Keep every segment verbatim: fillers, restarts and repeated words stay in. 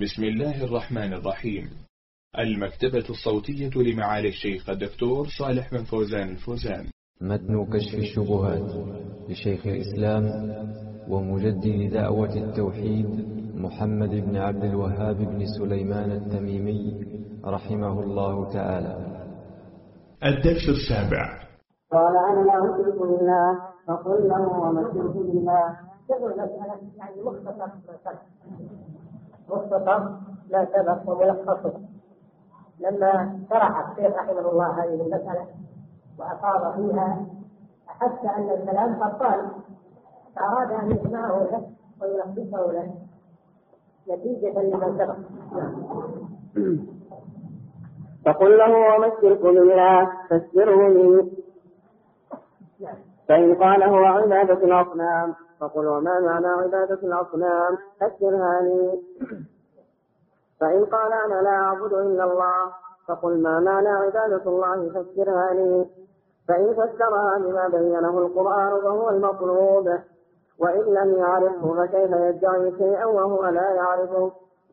بسم الله الرحمن الرحيم. المكتبة الصوتية لمعالي الشيخ الدكتور صالح بن فوزان الفوزان. متن كشف الشبهات لشيخ الإسلام ومجدد دعوة التوحيد محمد بن عبد الوهاب بن سليمان التميمي رحمه الله تعالى. الدرس السابع. قال أنا لا أشرك بالله فقل له وما الشرك بالله. تقول مسألة يعني مختصر مختصر لا سبق وملخص. لما شرح الشيخ رحمه الله هذه المسألة وأفاض فيها أحس أن الكلام خطان، فأراد أن يسمعه له ويلخصه له نتيجة لما سبق. فقل له وما الشرك بالله فاسره لي. فإن قال هو عبادة الأصنام فقل وما معنى عبادة الأصنام فسرها لي. فإن قال أنا لا أعبد إلا الله فقل ما معنى عبادة الله فسرها لي. فإن فسرها بما بينه القرآن فهو المطلوب، وإن لم يعرفه فكيف يدعي شيئا وهو لا يعرفه.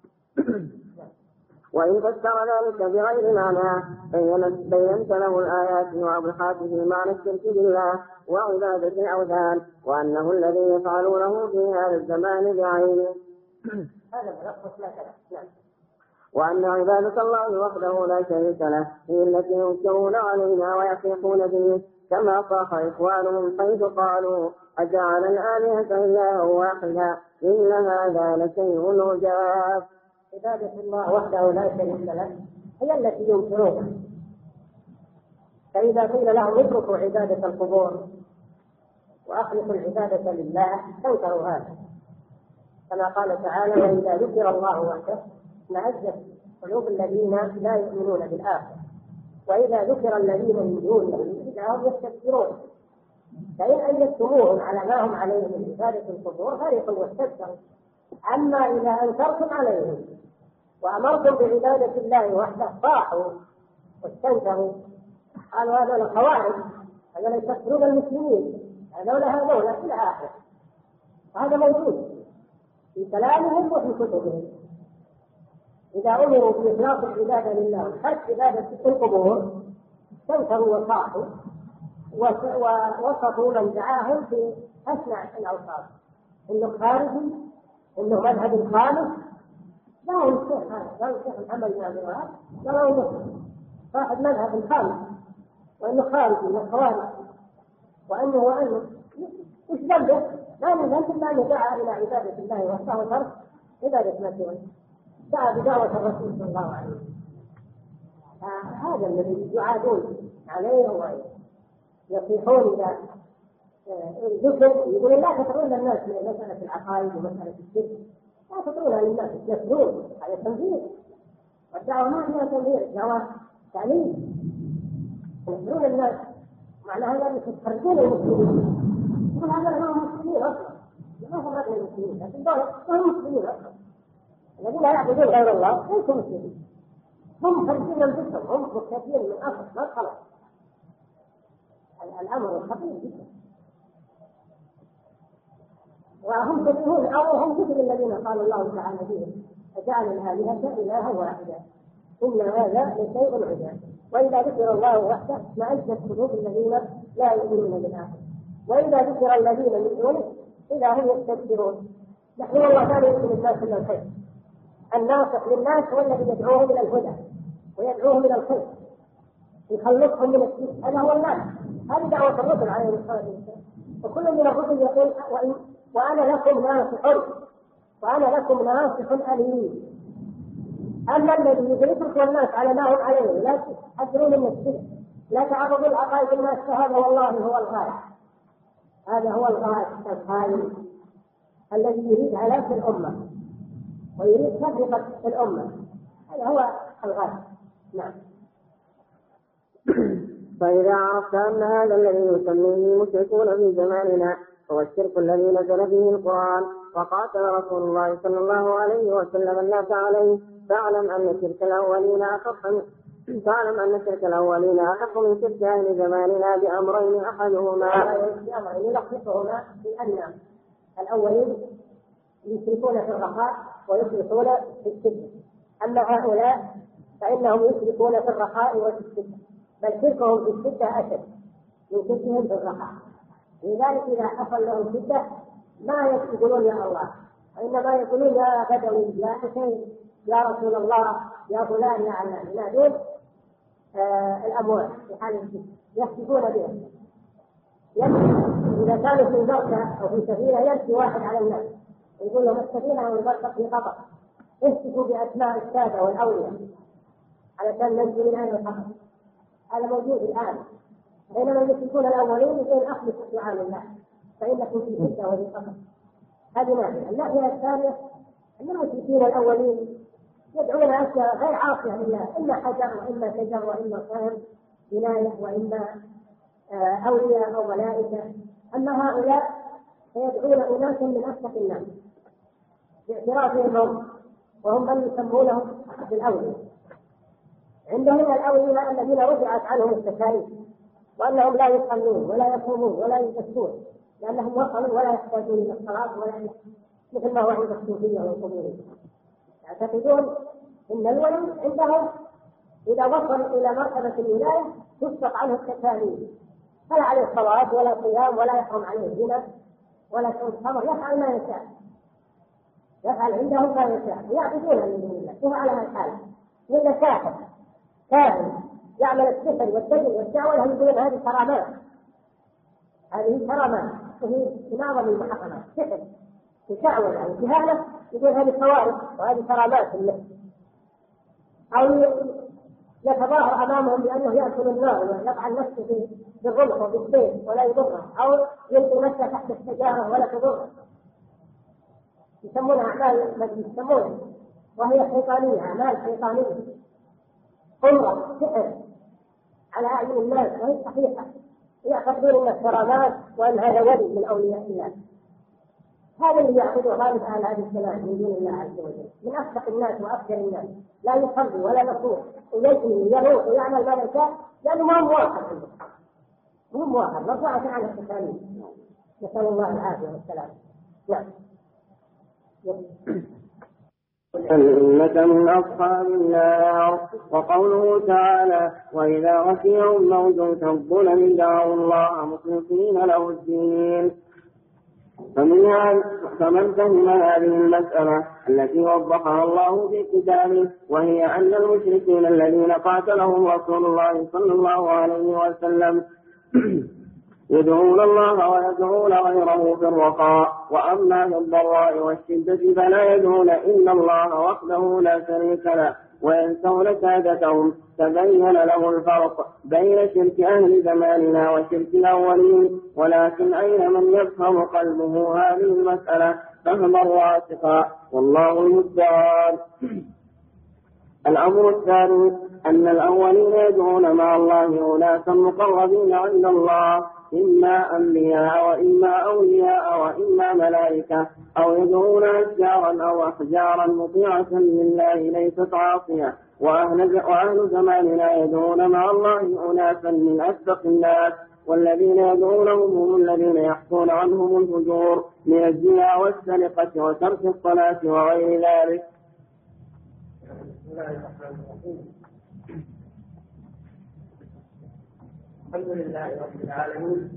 وإن فسر ذلك بغير معنى بينت له الآيات وأوضحت في معنى الشرك بالله وعبادة الأوثان وأنه الذي يفعلونه في هذا الزمان بعينه. وأن عبادة الله وحده لا شريك له هي التي ينكرون علينا ويحيقون به، كما صاح إخوانهم حيث قالوا أجعل الآلهة إلها واحدا إن هذا لشيء عجاب. عبادة الله وحده لا شريك له هي التي ينكرونها، فإذا قيل لهم اتركوا عبادة القبور وأخلصوا العبادة لله تنكروا هذا، كما قال تعالى وإذا ذكر الله وحده اشمأزت قلوب الذين لا يؤمنون بالآخرة وإذا ذكر الذين من دونه إذا هم يستكبرون. فإن أيدتموهم على ما هم عليه من عبادة القبور فريقا واستكبروا. أما إذا أنكرتم عليهم وأمرتم بعبادة الله وحده طاعوا واستنكروا، قالوا هذول الخوارج هذول يكفرون المسلمين هذول هذول إلى آخره. هذا موجود في كلامهم وفي كتبهم. إذا أمروا بإخلاص العبادة لله حتى عبادة القبور استنكروا وصاحوا ووصفوا من دعاهم في أسمع الأوصاف، إنه خارجي، إنه مذهب خالص. لا هو الشيخ هذا، لا هو الشيخ محمد بن عبد الوهاب، لا هو مسلم صاحب مذهب خالص، وإنه خارجي من الخوارج، وأنه وأنه وش ذنبه؟ لا من ذنب إلا أن دعا إلى عبادة الله وحده وترك عبادة ما سواه، دعا بدعوة الرسول صلى الله عليه وسلم. هذا الذي يعادون عليه ويصيحون إلى ذكر، يقول لا تترون الناس من مسألة العقائد ومسألة الشرك، لا تترونها للناس يسرون على التنفيذ، والدعوة ما هي تنفيذ، دعوة تعليم. يسرون الناس معناها أنك تخرجون المسلمين، يقول هذا هم مسلمين أصلا، ما هم غير المسلمين، لكن هم مسلمين أصلا. الذين يعبدون غير الله ليسوا مسلمين، هم خارجين انفسهم، هم مكتفين من اصل ما خلق. الامر خطير جدا، وهم كثيرون او هم مثل الذين قال الله تعالى فيهم فجعل الالهه الها واحدا ان هذا لشيء عجاب. واذا ذكر الله وحده اشمأزت قلوب الذين لا يؤمنون بالاخره واذا ذكر الذين من دونه اذا هم يستكبرون. نحن والله لا يؤمن الناس الا الخير، الناصح للناس هو الذي يدعوهم إلى الهدى ويدعوهم إلى الخير يخلصهم من الشرك، هذا هو الناس. هذه دعوة الرسل عليه الصلاة والسلام، وكل من الرسل يقول وأنا لكم ناصح وأنا لكم ناصح أليم. أما الذي يترك الناس على ما هم عليه لا تحذرون من الشرك، لا تعرضوا العقائد الناس، فهذا والله هو الغاية، هذا هو الغاية الخالي الذي يريد هلاك الأمة ويريد تفرقة الأمة، هذا هو الغاية. نعم. فإذا عرفت أن هذا الذي يسميه المشركون في زماننا هو الشرك الذي نزل فيه القرآن وقاتل رسول الله صلى الله عليه وسلم الناس عليه، فاعلم أن شرك الأولين أخف فاعلم أن شرك الأولين أخف من شرك أهل زماننا بأمرين أحدهما بأمرين نلخصهما بأن الأولين يشركون في الرخاء ويشركون في الشدة. أما هؤلاء فإنهم يشركون في الرخاء وفي الشدة، بل شركهم في الشدة أشد من شركهم في الرخاء. لذلك إذا حصل لهم شدة ما يقولون يا الله، وإنما يقولون يا بدوي يا حسين يا رسول الله يا فلان يا علان، ينادون آه الأموال في حال الشدة يحسبون بها. إذا كانوا في مركة أو في سفينة يمشي واحد على الناس يقول لهم السفينة أو المركب في خطر، اهتفوا بأسماء السادة والأولياء علشان ننجو من هذا الخطر. هذا موجود الآن، بينما يشركون الأولين يقول أخلصوا دعاء الله فإنكم في شدة وفي خطر. هذه ناحية. الناحية الثانية أن المشركين الأولين يدعون أشياء غير عاصية لله، إما حجر وإما شجر وإما صنم ولاية وإما أولياء أو ملائكة. أما هؤلاء فيدعون أناسا من أسفل الناس باعترافهم وهم من يسمونهم بالأولياء. عندهم الأولياء الذين رفعت عنهم التكاليف وأنهم لا يصلون ولا يصومون ولا يزكون لأنهم وصلوا ولا يحتاجون إلى الصلاة ولا مثل ما هو عند الصوفية والقبورية. يعتقدون أن الولي عندهم إذا وصل إلى مرتبة الولاية تسقط عنه التكاليف، فلا عليه صلاة ولا صيام ولا يحرم عليه زنا ولا شرب خمر، يفعل ما يشاء، يفعل عندهم ما يشاء، يعبدونه من دون الله. وهو على هالحال وإذا كافر كافر يعمل السحر والدجل والدعوة لهم يقولون هذه كرامات، هذه كرامات وهي تناظر المحرمات، سحر وشعوذة يعني جهالة، يقول هذه خوارق وهذه كرامات النفس. أو يتظاهر أمامهم بأنه يأكل النار ويفعل نفسه بالرمح وبالسيف ولا يضره، أو يلقي نفسه تحت الشجرة ولا تضره، يسمونها أعمال ما يسمونها وهي شيطانية، أعمال شيطانية قمرة سحر على أعين الناس وهي صحيحة، يعتقدون أن الكرامات وأن هذا ولي من أولياء الله. هذا اللي يعبده غالب أهل هذه الزمان من دون الله عز وجل، من أصدق الناس وأفجر الناس، لا يصلي ولا يصوم ويجري ويروح ويعمل ما يشاء لأنه ما هو موافق عنه، مو موافق مرفوعة عن التكاليف. نسأل الله العافية والسلام. نعم. أنك من أصحاب النار. وقوله تعالى وإذا غشيهم موج كالظلل دعوا الله مخلصين له الدين. فمنها فمن فهم هذه المسألة التي وضحها الله في كتابه، وهي أن المشركين الذين قاتلهم رسول الله صلى الله عليه وسلم يدعون الله ويدعون غيره في الرخاء، وأما في الضراء والشدة فلا يدعون إلا الله وحده لا شريك له وينسون سادتهم. تبين له الفرق بين شرك أهل زماننا وشرك الأولين، ولكن أين من يفهم قلبه هذه المسألة فهما راسخا، والله المستعان. الأمر الثاني أن الأولين يدعون مع الله أناسا مقربين عند الله، إما أنبياء وإما أولياء وإما ملائكة، أو يدعون أشجارا أو أحجارا مطيعة لله ليست عاصية. وأهل, وأهل زماننا يدعون مع الله أناسا من أصدق الناس، والذين يدعونهم هم الذين يحكون عنهم الفجور من الزنا والسرقة وترك الصلاة وغير ذلك. الحمد لله رب العالمين،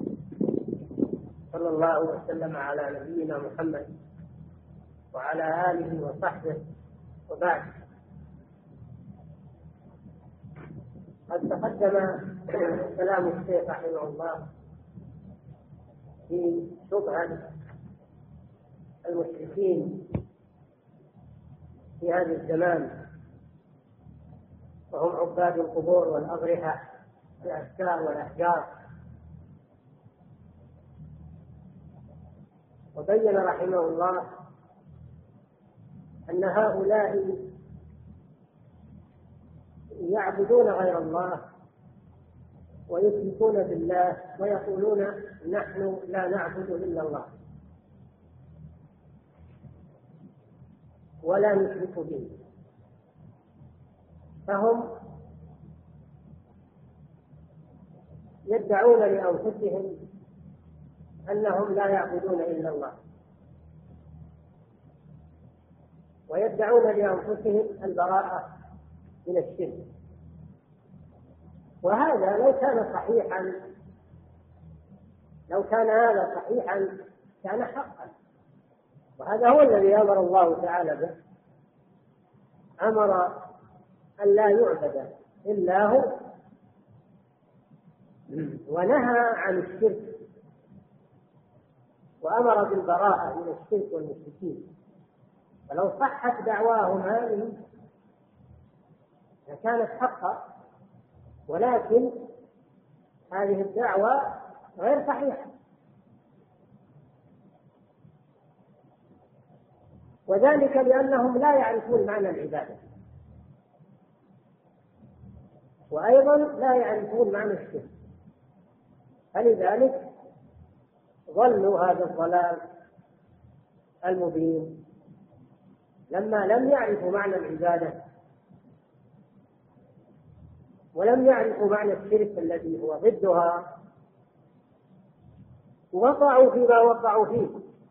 صلى الله وسلم على نبينا محمد وعلى آله وصحبه، وبعد. قد تقدم كلام الشيخ رحمه الله في شبهة المشركين في هذا الزمان، وهم عباد القبور والأضرحة الأشجار والأحجار. وبين رحمه الله أن هؤلاء يعبدون غير الله ويشركون بالله ويقولون نحن لا نعبد إلا الله ولا نشرك به، فهم يدعون لأنفسهم أنهم لا يعبدون إلا الله، ويدعون لأنفسهم البراءة من الشرك. وهذا لو كان صحيحا لو كان هذا صحيحا كان حقا، وهذا هو الذي أمر الله تعالى به. أمر أن لا يعبد إلا هو، ونهى عن الشرك، وأمر بالبراءة من الشرك والمشركين. ولو صحت دعواهم هذه لكانت حقا، ولكن هذه الدعوة غير صحيحة، وذلك لأنهم لا يعرفون معنى العبادة، وأيضا لا يعرفون معنى الشرك، فلذلك ظلوا هذا الضلال المبين لما لم يعرفوا معنى العبادة ولم يعرفوا معنى الشرك الذي هو ضدها، وقعوا فيما وقعوا فيه.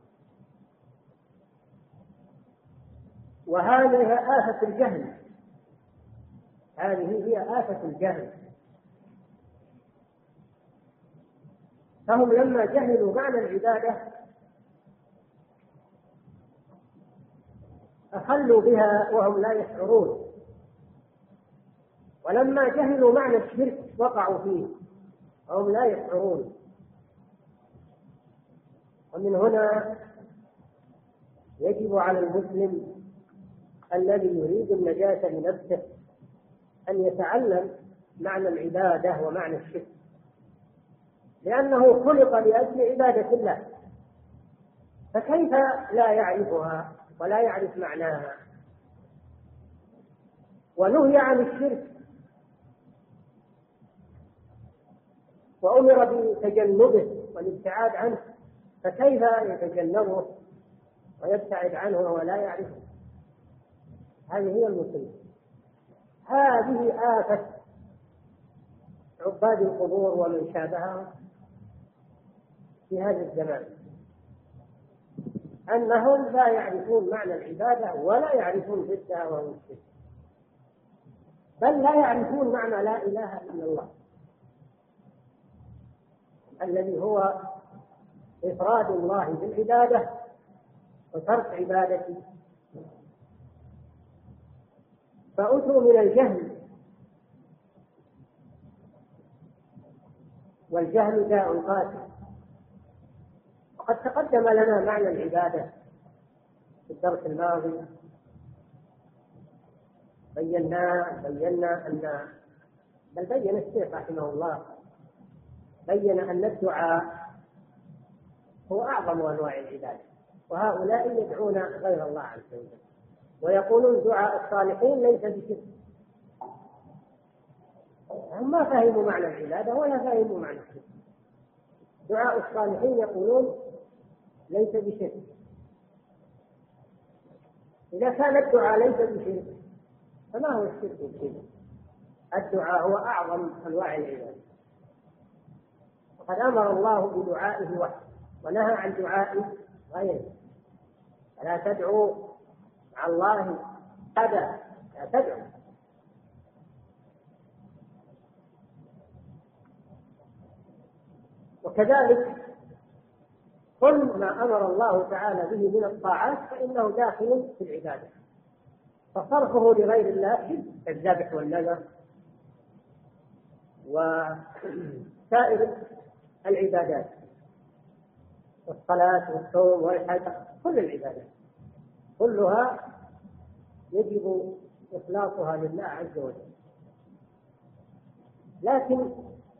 وهذه آفة الجهل، هذه هي آفة الجهل. فهم لما جهلوا معنى العبادة أخلوا بها وهم لا يشعرون، ولما جهلوا معنى الشرك وقعوا فيه وهم لا يشعرون. ومن هنا يجب على المسلم الذي يريد النجاة لنفسه أن يتعلم معنى العبادة ومعنى الشرك، لأنه خلق لأجل عبادة الله، فكيف لا يعرفها ولا يعرف معناها؟ ونهي عن الشرك وأمر بتجنبه والابتعاد عنه، فكيف يتجنبه ويبتعد عنه ولا يعرفه؟ هذه هي المصيبة. هذه آفة عباد القبور ومن شابههم في هذا الزمان، أنهم لا يعرفون معنى العبادة ولا يعرفون ضدها وهو الشرك، بل لا يعرفون معنى لا إله إلا الله الذي هو إفراد الله بالعبادة وترك عبادته. فأتوا من الجهل، والجهل داء قاتل. وقد تقدم لنا معنى العبادة في الدرس الماضي، بينا بينا أن بل بين الشيخ رحمه الله بين أن الدعاء هو أعظم أنواع العبادة، وهؤلاء يدعون غير الله عز وجل ويقولون دعاء الصالحين ليس بشرك. هم ما فهموا معنى العبادة ولا فهموا معنى الشرك. دعاء الصالحين يقولون ليس بشرك. إذا كان الدعاء ليس بشرك فما هو الشرك بشرك؟ الدعاء هو أعظم أنواع العبادة، وقد أمر الله بدعائه وحده ونهى عن دعاء غيره. فلا تدعوا مع الله أحدا، لا تدعوا. وكذلك كل ما أمر الله تعالى به من الطاعات فإنه داخل في العبادة، فصرفه لغير الله الذبح والنذر وسائر العبادات، والصلاة والصوم والحج، كل العبادات كلها يجب إخلاصها لله عز وجل. لكن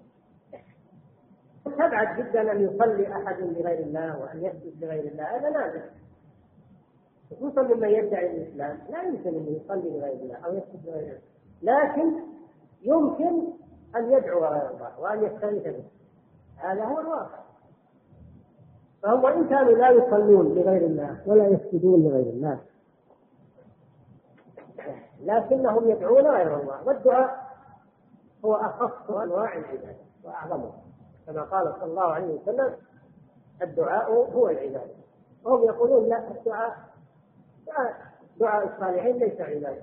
تبعد جدا أن يصلي أحد لغير الله وأن يسجد لغير الله، هذا نادر، خصوصا ممن يدعي الإسلام. لا يمكن أن يصلي لغير الله أو يسجد لغير الله، لكن يمكن أن يدعو غير الله وأن يستغيث به، هذا هو الواقع. فهم وإن كانوا لا يصلون لغير الله ولا يسجدون لغير الله، لكنهم يدعون غير الله، والدعاء هو أخص أنواع العبادة وأعظمها، كما قال صلى الله عليه وسلم الدعاء هو العبادة. وهم يقولون لا، الدعاء دعاء الصالحين ليس عبادة.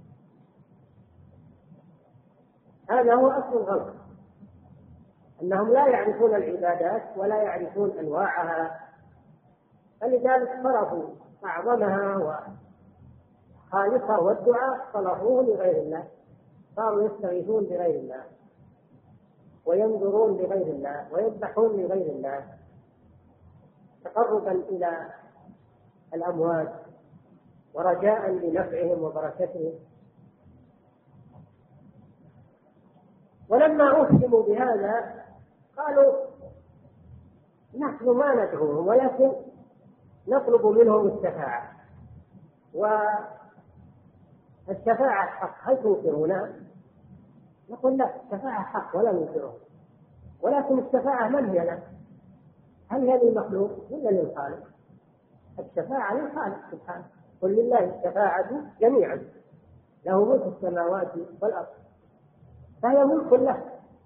هذا هو أصل الغلط، أنهم لا يعرفون العبادات ولا يعرفون أنواعها، فلذلك صرفوا أعظمها وخالصها والدعاء صرفوه لغير الله، صاروا يستغيثون بغير الله وينظرون لغير الله ويذبحون لغير الله تقربا إلى الأموات ورجاء لنفعهم وبركتهم. ولما أفهموا بهذا قالوا نحن ما ندعوهم ولكن نطلب منهم الشفاعة، والشفاعة حق، هل تنكرونها؟ نقول لا، الشفاعة حق ولا ننكرها، ولكن الشفاعة من هي له؟ هل هي للمخلوق ولا للخالق؟ الشفاعة للخالق سبحانه، قل لله الشفاعة جميعا، له ملك السماوات والأرض، فهي ملك له،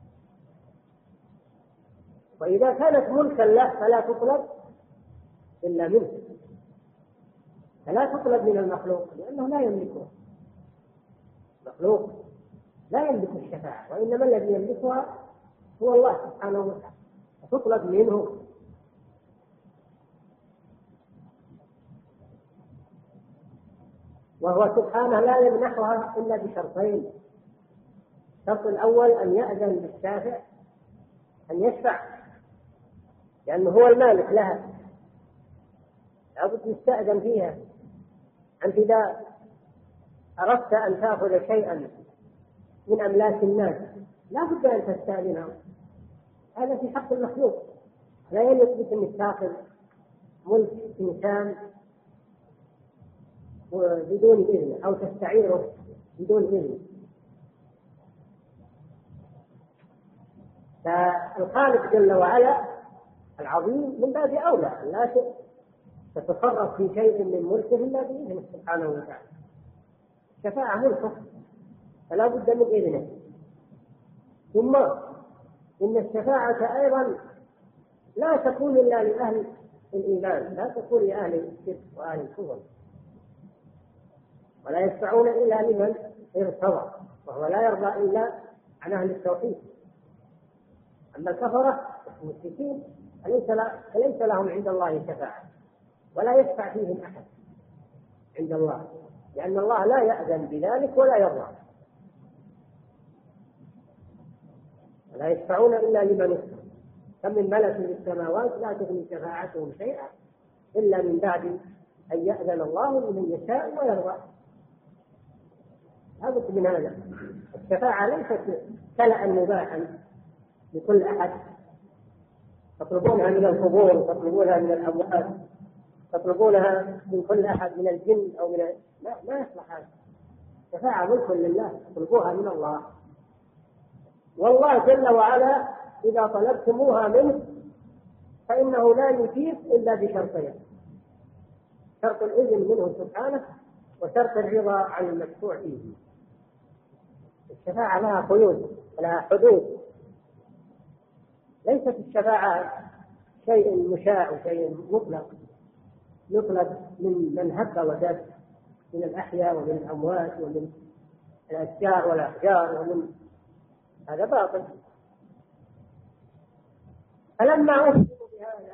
وإذا كانت ملكا له فلا تطلب إلا منه، فلا تطلب من المخلوق لأنه لا يملكها. المخلوق لا يملك الشفاعة، وإنما الذي يملكها هو الله سبحانه وتعالى، فتطلب منه. وهو سبحانه لا يمنحها إلا بشرطين: الشرط الأول أن يأذن للشافع أن يشفع، لأنه هو المالك لها، لابد يستأذن فيها. أنت إذا أردت أن تأخذ شيئا من أملاك الناس لا بد أن تستأذنه، هذا في حق المخلوق، لا يليق بك أن تأخذ ملك إنسان بدون إذن أو تستعيره بدون إذن. فالخالق جل وعلا العظيم من باب أولى لا تتصرف في شيء من ملكه إلا بإذنه سبحانه وتعالى. الشفاعة ملكه فلا بد من إذنه. ثم إن الشفاعة أيضا لا تكون إلا لأهل الإيمان، لا تكون لأهل الشرك وأهل الكفر، ولا يشفعون إلا لمن ارتضى، وهو لا يرضى إلا عن أهل التوحيد. أما الكفرة المشركين فليس لهم عند الله شفاعة ولا يشفع فيهم أحد عند الله، لأن الله لا يأذن بذلك ولا يرضى. ولا يشفعون إلا لمن ارتضى، كم من ملك في السماوات لا تغني شفاعتهم شيئا إلا من بعد أن يأذن الله لمن يشاء ويرضى. هذا من هذا. الشفاعة ليست كلأ مباحا لكل أحد تطلبونها من القبور، تطلبونها من الأموات، تطلبونها من كل أحد من الجن أو من لا ما يصلح هذا. الشفاعة ملك لله، تطلبوها من الله، والله جل وعلا إذا طلبتموها منه فإنه لا يجيب إلا بشرطين: شرط الإذن منه سبحانه، وشرط الرضا عن المشفوع فيه. الشفاعة لها قيود، لها حدود، ليست الشفاعة شيء مشاع وشيء مطلق يطلب من من هب ودب من الأحياء ومن الأموات ومن الأشجار والأحجار، ومن هذا باطل. فلما أفهموا بهذا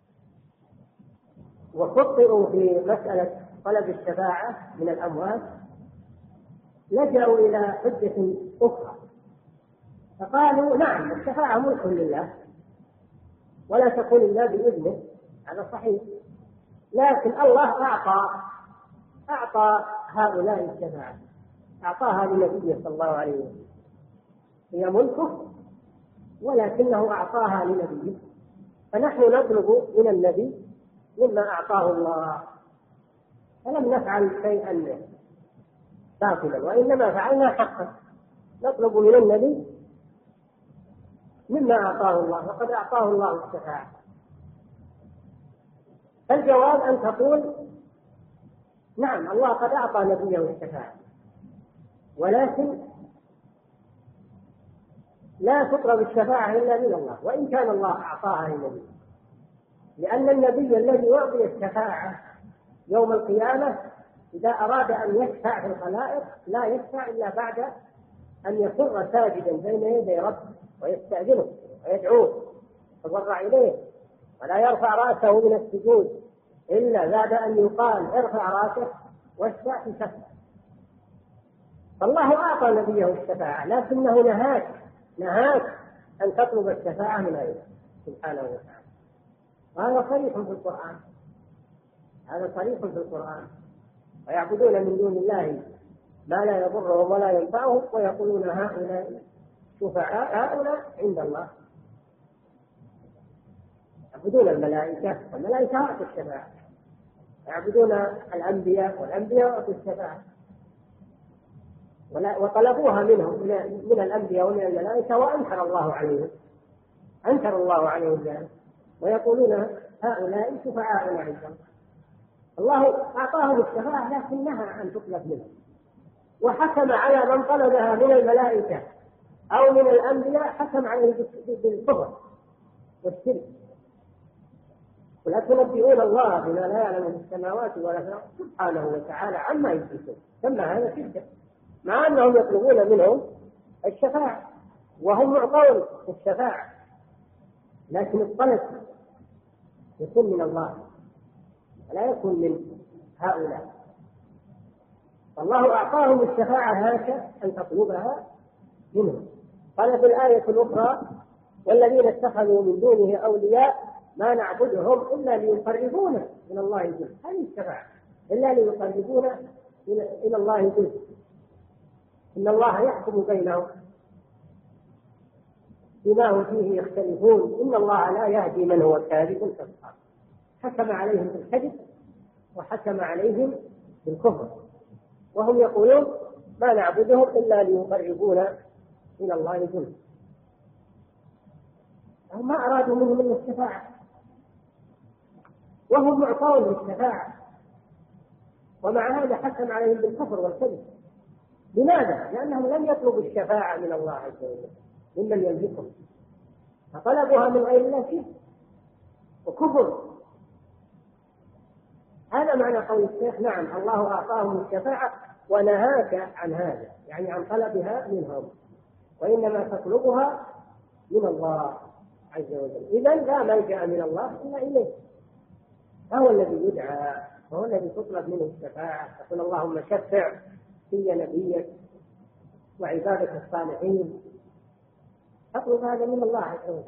وخطئوا في مسألة طلب الشفاعة من الأموات لجأوا إلى حجة أخرى، فقالوا نعم الشفاعة ملك لله ولا تكون إلا بإذنه، هذا صحيح، لكن الله أعطى أعطى هؤلاء الشفاعة، أعطاها لنبيه صلى الله عليه وسلم، هي ملكه ولكنه أعطاها لنبيه، فنحن نطلب من النبي مما أعطاه الله، فلم نفعل شيئا باطلا وإنما فعلنا حقا، نطلب من النبي مما أعطاه الله، وقد أعطاه الله الشفاعة. فالجواب أن تقول نعم الله قد أعطى نبيه الشفاعة، ولكن لا تطلب الشفاعة إلا من الله وإن كان الله أعطاها للنبي، لأن النبي الذي يعطي الشفاعة يوم القيامة إذا أراد أن يشفع في الخلائق لا يشفع إلا بعد أن يخر ساجدا بين يدي ربه ويستأذنه ويدعوه يتضرع إليه، ولا يرفع رأسه من السجود إلا بعد أن يقال ارفع رأسك واشفع في شفع. فالله أعطى نبيه الشفاعة، لكنه نهاك نهاك أن تطلب الشفاعة من غيره سبحانه وتعالى. وهذا صريح في القرآن، هذا صريح في القرآن. ويعبدون من دون الله ما لا يضرهم ولا ينفعهم ويقولون هؤلاء شفعاؤنا عند الله. يعبدون الملائكة والملائكة أعطوا الشفاعة، يعبدون الأنبياء والأنبياء أعطوا الشفاعة، وطلبوها منهم من الأنبياء ومن الملائكة وأنكر الله عليهم أنكر الله عليهم ذلك، ويقولون هؤلاء شفعاؤنا عند الله. الله أعطاهم الشفاعة لكن نهى أن تطلب منهم، وحكم على من طلبها من الملائكة أو من الأنبياء حكم عليه بالكفر والشرك. ولا تنبئون الله بما لا يعلم في السماوات ولا في الأرض سبحانه وتعالى عما يشركون. ثم هذا شرك مع أنهم يطلبون منهم الشفاعة وهم معطون الشفاعة، لكن الطلب يكون من الله ولا يكون من هؤلاء. فالله أعطاهم الشفاعة هكذا أن تطلبها منهم. قال في الآية الأخرى والذين اتخذوا من دونه أولياء ما نعبدهم إلا ليقربونا إلى الله جل. هذه الشفاعة إلا ليقربونا إلى الله جل. إن الله يحكم بينهم بما هم فيه يختلفون إن الله لا يهدي من هو كاذب كفار. حكم عليهم بالكذب وحكم عليهم بالكفر، وهم يقولون ما نعبدهم إلا ليقربونا إلى الله جل. هم ما أرادوا منهم إلا الشفاعة وهم معطون بالشفاعة، ومع هذا حكم عليهم بالكفر والكذب. لماذا؟ لأنهم لم يطلبوا الشفاعة من الله عز وجل ممن يملكهم، فطلبوها من غير الله شرك وكفر. هذا معنى قول الشيخ نعم الله أعطاهم الشفاعة ونهاك عن هذا، يعني عن طلبها منهم، وإنما تطلبها من الله عز وجل. إذن لا ملجأ من الله إلا إليه، هو الذي يدعى وهو الذي تطلب منه الشفاعة. تقول اللهم شفع في نبيك وعبادك الصالحين، تطلب هذا من الله عز وجل.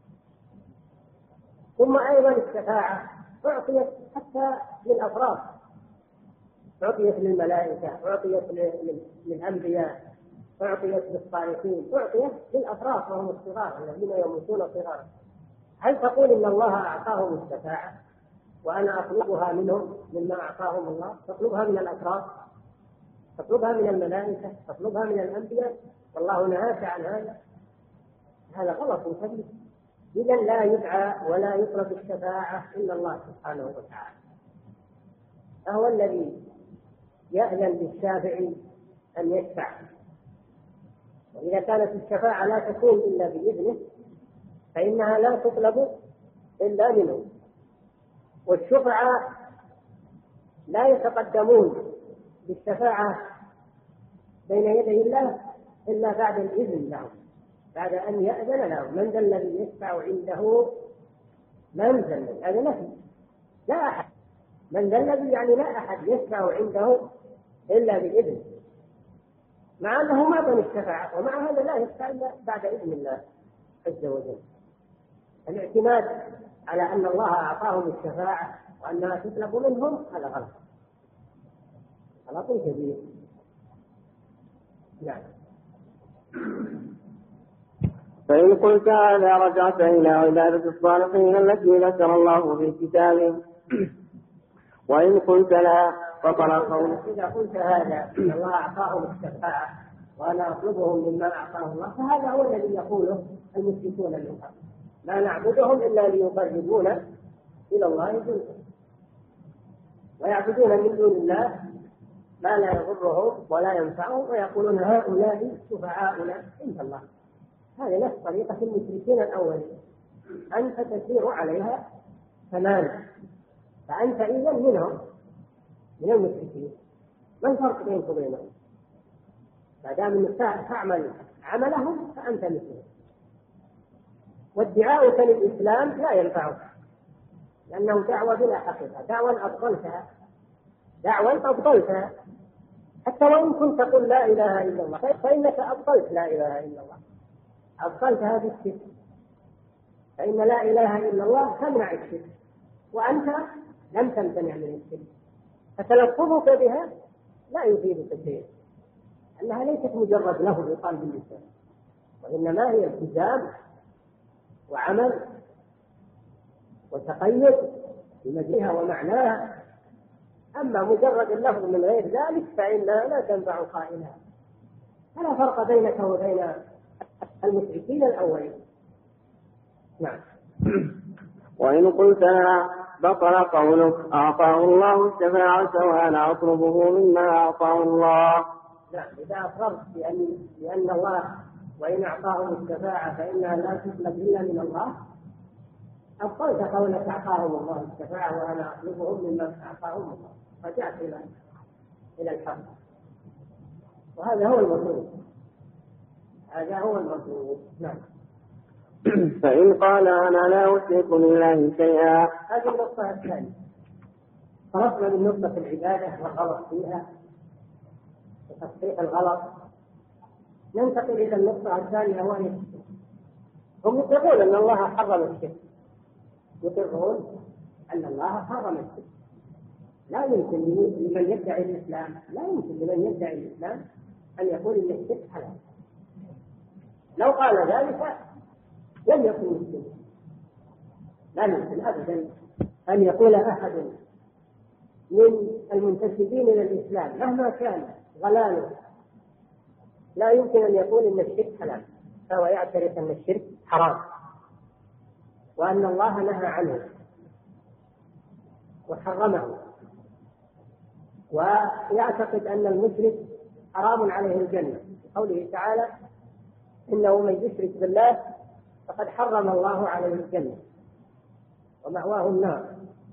ثم أيضا الشفاعة أعطيت حتى للأفراد، أعطيت للملائكة، أعطيت للأنبياء، أعطيت للصالحين، أعطيت للأفراد وهم الصغار الذين يموتون صغارا. هل تقول إن الله أعطاهم الشفاعة وأنا أطلبها منهم مما أعطاهم الله؟ تطلبها من الأفراد، تطلبها من الملائكة، تطلبها من الأنبياء، والله نهاك عن هذا. هذا غلط كبير. إذا لا يدعى ولا يطلب الشفاعة إلا الله سبحانه وتعالى، فهو الذي يأذن للشافع أن يشفع. وإذا كانت الشفاعة لا تكون إلا بإذنه فإنها لا تطلب إلا منه. والشفعاء لا يتقدمون بالشفاعة بين يدي الله إلا بعد الإذن لهم، بعد أن يأذن لهم. من ذا الذي يشفع عنده؟ من ذا الذي؟ هذا نفي، لا أحد. من ذا الذي يعني لا أحد يشفع عنده إلا بإذن، مع أنه ما بني الشفاعة، ومع هذا لا يشفع إلا بعد إذن الله عز وجل. الاعتماد على أن الله أعطاهم الشفاعة وأنها تطلب منهم هذا غلط، غلط كبير. نعم. فإن قلت هذا رجعت إلى عبادة الصالحين التي ذكر الله في كتابه، وإن قلت لا فطلع قوله. إذا قلت هذا أن الله أعطاهم الشفاعة وأنا أطلبهم مما أعطاه الله، فهذا هو الذي يقوله المشركون من قبل، لا نعبدهم إلا ليقربونا إلى الله زلفى، ويعبدون من دون الله ما لا يضرهم ولا ينفعهم، ويقولون هؤلاء شفعاؤنا عند الله. هذه نفس طريقة المشركين الأولين، أنت تسير عليها تماما، فأنت إذن منهم من المشركين. ما الفرق بينك وبينهم؟ ما دام انك تعمل عملهم فانت مثلهم. وادعاؤك للاسلام لا ينفعك، لانه دعوه بلا حقيقه، دعوه ابطلتها، دعوه ابطلتها. حتى وان كنت تقول لا اله الا الله فانك ابطلت لا اله الا الله، ابطلت هذه الشرك، فان لا اله الا الله تمنع الشرك وانت لم تمتنع من الشرك، فتلفظك بها لا يفيدك شيئا، انها ليست مجرد له يقال باللسان، وانما هي التزام وعمل وتقيد بمجيئها ومعناها. اما مجرد اللفظ من غير ذلك فانها لا تنفع قائلها. فلا فرق بينك وبين المشركين الاولين. نعم. وإن قلت لا بطل قولك أعطاه الله الشفاعة وأنا أطلبه مما أعطاه الله. نعم، إذا أقررت بأن بأن الله وإن أعطاهم الشفاعة فإنها لا تطلب إلا من الله، أبطلت قولك أعطاهم الله الشفاعة وأنا أطلبهم مما أعطاهم الله، رجعت إلى إلى الحق. وهذا هو المطلوب، هذا هو المطلوب. نعم. فإن قال أنا لا أشرك بالله شيئا. هذه النقطة الثانية. خلصنا من نقطة العبادة والغلط فيها وتصحيح الغلط، ننتقل إلى النقطة الثانية وهي الشرك. هم يقرون أن الله حرم الشرك، يقرون أن الله حرم الشرك. لا يمكن لمن يدعي الإسلام لا يمكن لمن يدعي الإسلام أن يقول إن الشرك حلال. لو قال ذلك لم يكن مسلما. لا يمكن أبدا أن يقول أحد من المنتسبين إلى الإسلام مهما كان غلاله، لا يمكن أن يقول إن الشرك حلال، فهو يعترف أن الشرك حرام وأن الله نهى عنه وحرمه، ويعتقد أن المشرك حرام عليه الجنة، قوله تعالى إنه من يشرك بالله فقد حرم الله عليه الجنة ومأواه النار.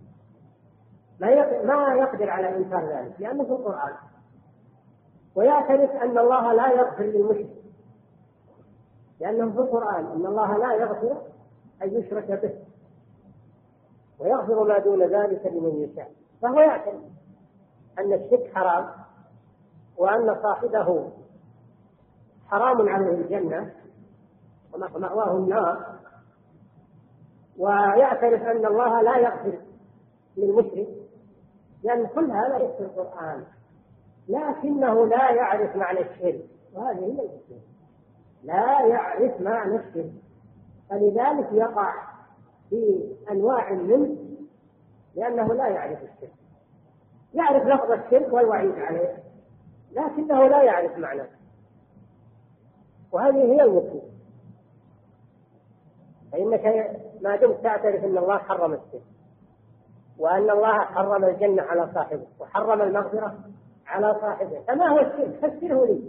ما يقدر على إنكار ذلك لأنه في القرآن. ويعترف أن الله لا يغفر للمشرك لأنه في القرآن أن الله لا يغفر أن يشرك به ويغفر ما دون ذلك لمن يشاء. فهو يعترف أن الشرك حرام وأن صاحبه حرام عليه الجنة ومأواه النار، ويعترف أن الله لا يغفر للمشرك لأن كل هذا في القرآن، لكنه لا يعرف معنى الشرك، وهذه هي المشكلة، لا يعرف معنى الشرك، فلذلك يقع في أنواع منه لأنه لا يعرف الشرك. يعرف لفظ الشرك والوعيد عليه لكنه لا يعرف معناه، وهذه هي المشكلة. فإنك ما دمت تعترف أن الله حرم الشرك وأن الله حرم الجنة على صاحبه وحرم المغفرة على صاحبه، فما هو الشرك؟ فسره لي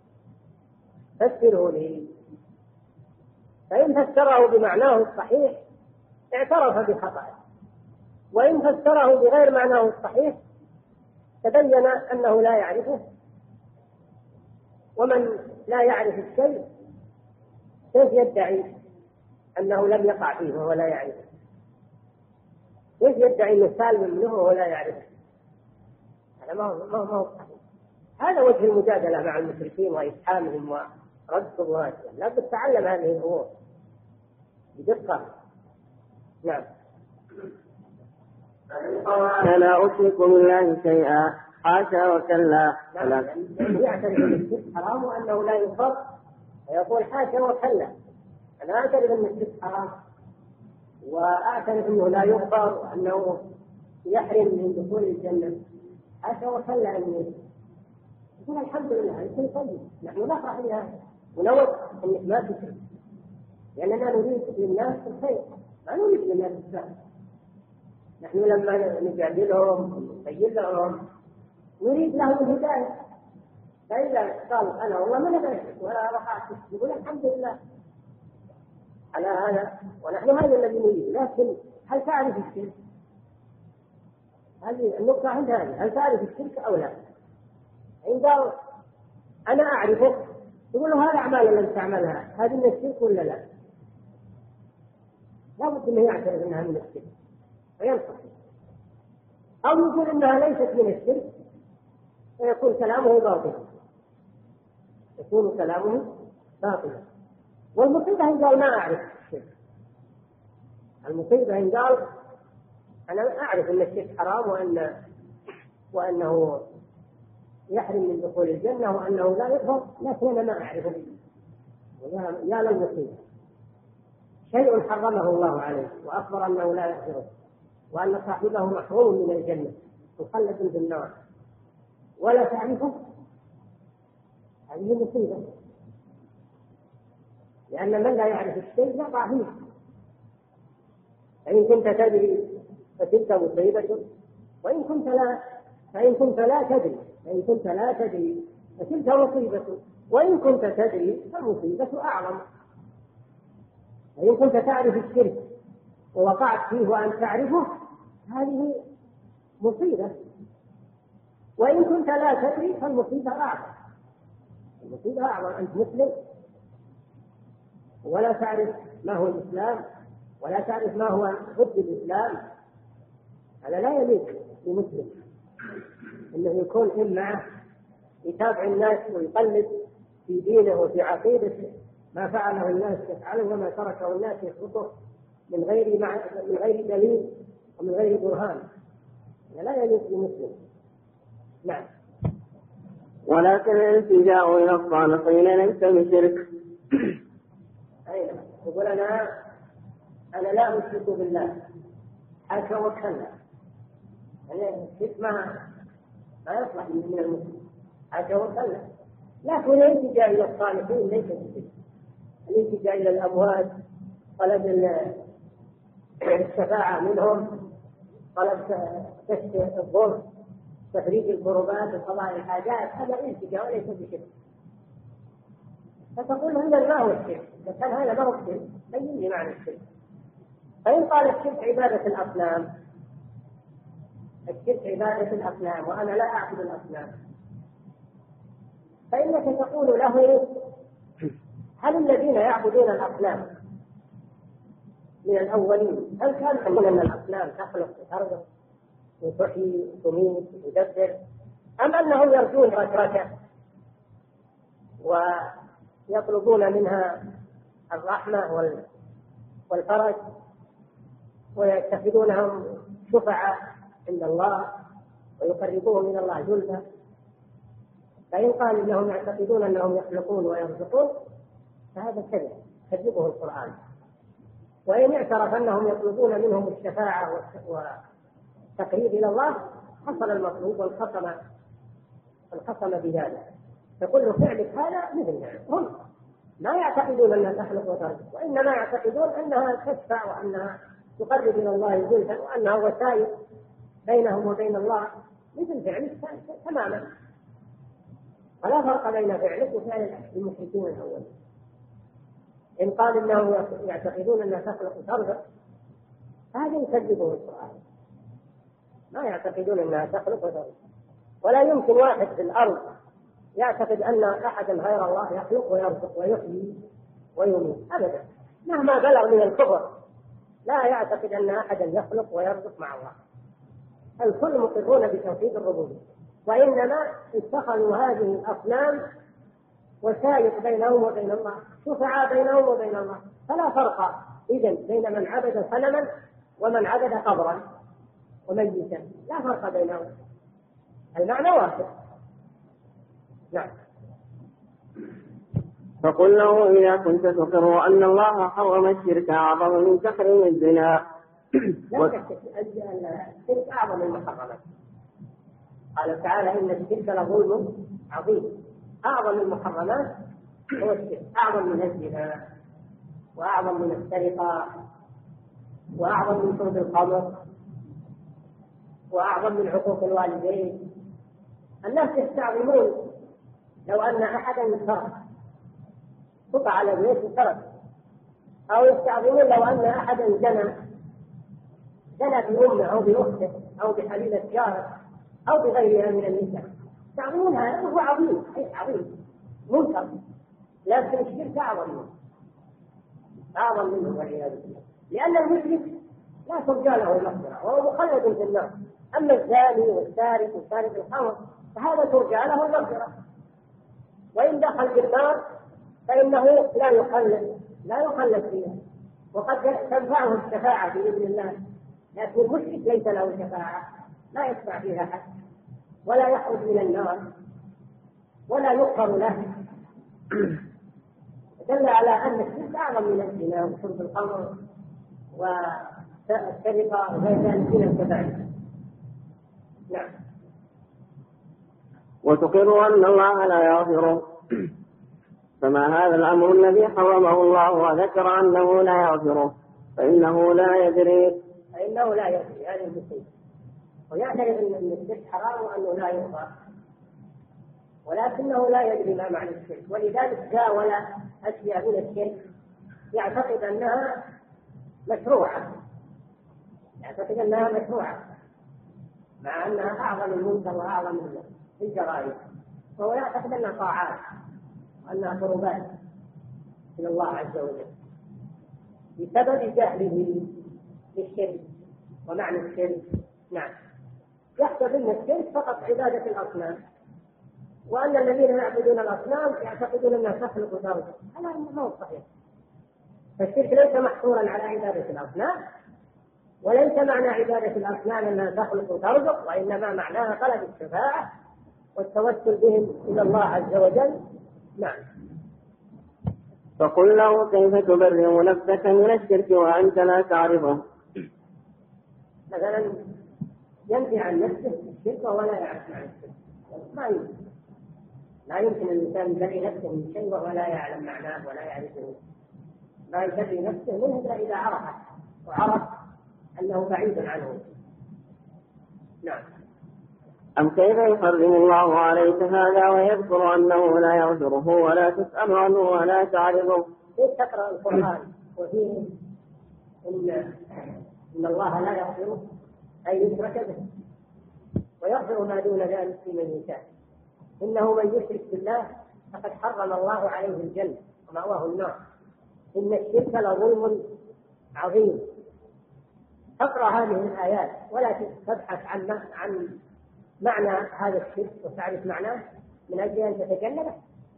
فسره لي فإن فسره بمعناه الصحيح اعترف بخطأه، وإن فسره بغير معناه الصحيح تبين أنه لا يعرفه. ومن لا يعرف الشيء كيف يدعي أنه لم يقع فيه وهو لا يعرفه؟ كيف يدعي أنه سالم منه وهو لا يعرفه؟ هذا ما هو ما هو صحيح. هذا وجه المجادلة مع المشركين وإفحامهم ورد شبهاتهم. لا تتعلم هذه الأمور بدقة. نعم. أنا لا أشرك بالله شيئا حاشا وكلا. يعترف أن الشرك حرام وأنه لا يغفر ويقول حاشا وكلا. أنا أعترف أن الشرك حرام وأعترف أنه لا يغفر وأنه يحرم من دخول الجنة، حاشا وكلا أن يقول الحمد لله يكون طيب. نحن نفرح بها ونود أنك ما تشرك لأننا نريد للناس الخير ما نريد للناس الشر. نحن لما نجادلهم ونبين لهم نريد لهم الهداية، فإذا قال أنا والله ما نبغي ولا وقعت نقول الحمد لله على هذا ونحن هذا الذي نريد. لكن هل تعرف الشرك؟ هذه النقطة عند هذه، هل تعرف الشرك أو لا؟ إن قال أنا أعرفك يقول له هذه الأعمال التي تعملها هذه من الشرك ولا لا؟ لا بد أنه يعترف أنها من الشرك وينصح، أو يقول أنها ليست من الشرك فيكون كلامه باطلا، يكون كلامه باطلا. والمصيبة إن قال ما أعرف الشرك، المصيبة إن قال أنا أعرف أن الشرك حرام وأن وأنه يحرم من دخول الجنة وأنه لا يكفر، لكن أنا ما أعرفه. يا للمصيبة، شيء حرمه الله عليه وأخبر أنه لا يغفره، وأن صاحبه محروم من الجنة مخلد في النار ولا تعرفه، هذه مصيبة. لأن من لا يعرف الشيء يقع فيه، فإن كنت تدري فتلك مصيبة، وإن كنت لا فإن كنت لا تدري فإن كنت لا تدري فتلك مصيبة، وإن كنت تدري فالمصيبة أعظم. فإن كنت تعرف الشرك ووقعت فيه وأن تعرفه هذه مصيبة، وإن كنت لا تدري فالمصيبة أعظم. المصيبة أعظم، أنت مسلم ولا تعرف ما هو الإسلام ولا تعرف ما هو ضد الإسلام، هذا لا يليق بمسلم أنه يكون هم معه يتابع الناس ويقلد في دينه وفي عقيدته ما فعله الناس يفعله وما تركه الناس يخطئه من غير مع... من غير دليل ومن غير برهان، هذا لا يليق بمسلم. نعم. ولكن الالتجاء إلى الصالحين ليس بشرك. أين يقول أنا أنا لا أشرك بالله حاشا وكلا، يعني الشرك ما ما يصلح من المسلم حاشا وكلا، لكن الالتجاء إلى الصالحين ليس بشرك. الالتجاء إلى الأموات، طلب الشفاعة منهم، طلب كشف الضر، تفريج الكربات وقضاء الحاجات، هذا الالتجاء وليس بشرك. فتقول هذا ما هو الشرك، إذا كان هذا ما هو الشرك بين لي معنى الشرك. فإن قال الشرك عبادة الأصنام، الشرك عبادة الأصنام وأنا لا أعبد الأصنام، فإنك تقول له هل الذين يعبدون الأصنام من الأولين هل كان يقولون أن الأصنام تخلق وترزق وتحيي وتميت وتدبر، أم أنهم يرجون ركركة ويطلبون منها الرحمة والفرج ويتخذونهم شفعاء عند الله ويقربوهم من الله زلفى؟ فإن قال إنهم يعتقدون أنهم يخلقون ويرزقون فهذا كذب كذبه القرآن. وإن اعترف أنهم يطلبون منهم الشفاعة والتقريب إلى الله حصل المطلوب والخصم الخصم بهذا، فكل فعلك هذا مثل ذلك. هم ما يعتقدون أنها تخلق وترزق، وإنما يعتقدون أنها تشفع وأنها تقرب إلى الله زلفى وأنها وسائل بينهم وبين الله مثل فعلك تماما. ولا فرق بين فعلك وفعل المشركين الأولين. إن قال إنهم يعتقدون أنها تخلق وترزق هذا يكذبه القرآن، ما يعتقدون أنها تخلق وترزق. ولا يمكن واحد في الأرض يعتقد أن أحدا غير الله يخلق ويرزق ويحيي ويميت أبدا، مهما بلغ من الكفر لا يعتقد أن أحدا يخلق ويرزق مع الله. الكل مقرون بتوحيد الربوبية، وإنما اتخذوا هذه الأصنام وسائط بينهم وبين الله، شفعاء بينهم وبين الله. فلا فرق إذن بين من عبد صنما ومن عبد قبرا وميتا، لا فرق بينهم، المعنى واحد. نعم. فقل له إذا كنت تقر أن الله حرم الشرك أعظم من تحريم الزنا. لا شك الشرك أعظم من المحرمات. قال تعالى إن الشرك لظلم عظيم. أعظم المحرمات هو الشرك، أعظم من الزنا وأعظم من السرقة وأعظم من شرب الخمر وأعظم من عقوق الوالدين. الناس يستعظمون لو أن أحدا سرق قطع على بيت سرق، أو يستعظمون لو أن أحدا زنى زنى بأمه أو بأخته أو بحليلة جاره أو بغيرها من النساء، تعظيمها هو عظيم، شيء عظيم منكر، لكن الشرك أعظم منه، أعظم منه والعياذ بالله، لأن المشرك لا ترجى له المغفرة وهو مخلد في النار. أما الزاني والسارق وسارق الخمر فهذا ترجى له المغفرة، وإن دخل بالنار فإنه لا يخلد لا يخلد فيها، وقد تنفعه الشفاعة بإذن الله. لكن المشرك ليس له شفاعة، لا يشفع فيها حد، ولا يخرج من النار، ولا يغفر له. دل على أن الشرك أعظم من الزنا وشرب الخمر والسرقة وغير ذلك من الكبائر. نعم. وتقر أن الله لا يغفر، فما هذا الأمر الذي حرمه الله وذكر أنه لا يغفره، فإنه لا يدري فإنه لا يدري هذه المصيبة، ويعترف أن الشرك حرام وأنه لا يغفر، ولكنه لا يدري ما معنى الشرك، ولذلك جاول أشياء من الشرك يعتقد أنها مشروعة يعتقد أنها مشروعة مع أنها أعظم المنكر وأعظم الجرائم، وهو يعتقد أنها طاعات وأنها قربات إلى الله عز وجل بسبب جهله بالشرك ومعنى الشرك. نعم. يحسب أن الشرك فقط عبادة الأصنام، وأن الذين يعبدون الأصنام يعتقدون أنها تخلق وترزق، هذا ما هو صحيح. فالشرك ليس محصورا على عبادة الأصنام، وليس معنى عبادة الأصنام أنها تخلق وترزق، وإنما معناها طلب الشفاعة والتوسل بهم إلى الله عز وجل. نعم. فقل له كيف تبرئ نفسك من الشرك وأنت لا تعرفه. مثلا ينفي عن نفسه الشرك وهو لا يعرف عن الشرك، ما يمكن لا يمكن الإنسان يبرئ نفسه من شيء وهو لا يعلم معناه ولا يعرفه. لا يبرئ نفسه منه إلا إذا عرفه وعرف أنه بعيد عنه. نعم. أم كيف يحرم الله عليك هذا ويذكر أنه لا يغفره ولا تسأل عنه ولا تعرفه. كيف تقرأ القرآن وفيه إن, إن الله لا يغفره أي يشرك به، ويغفر ما دون ذلك لمن يشاء. إنه من يشرك بالله فقد حرم الله عليه الجنة ومأواه النار، إن الشرك لظلم عظيم. تقرأ هذه الآيات ولا تبحث عن عن معنى هذا الشرك وتعرف معناه من أجل أن تتجنبه،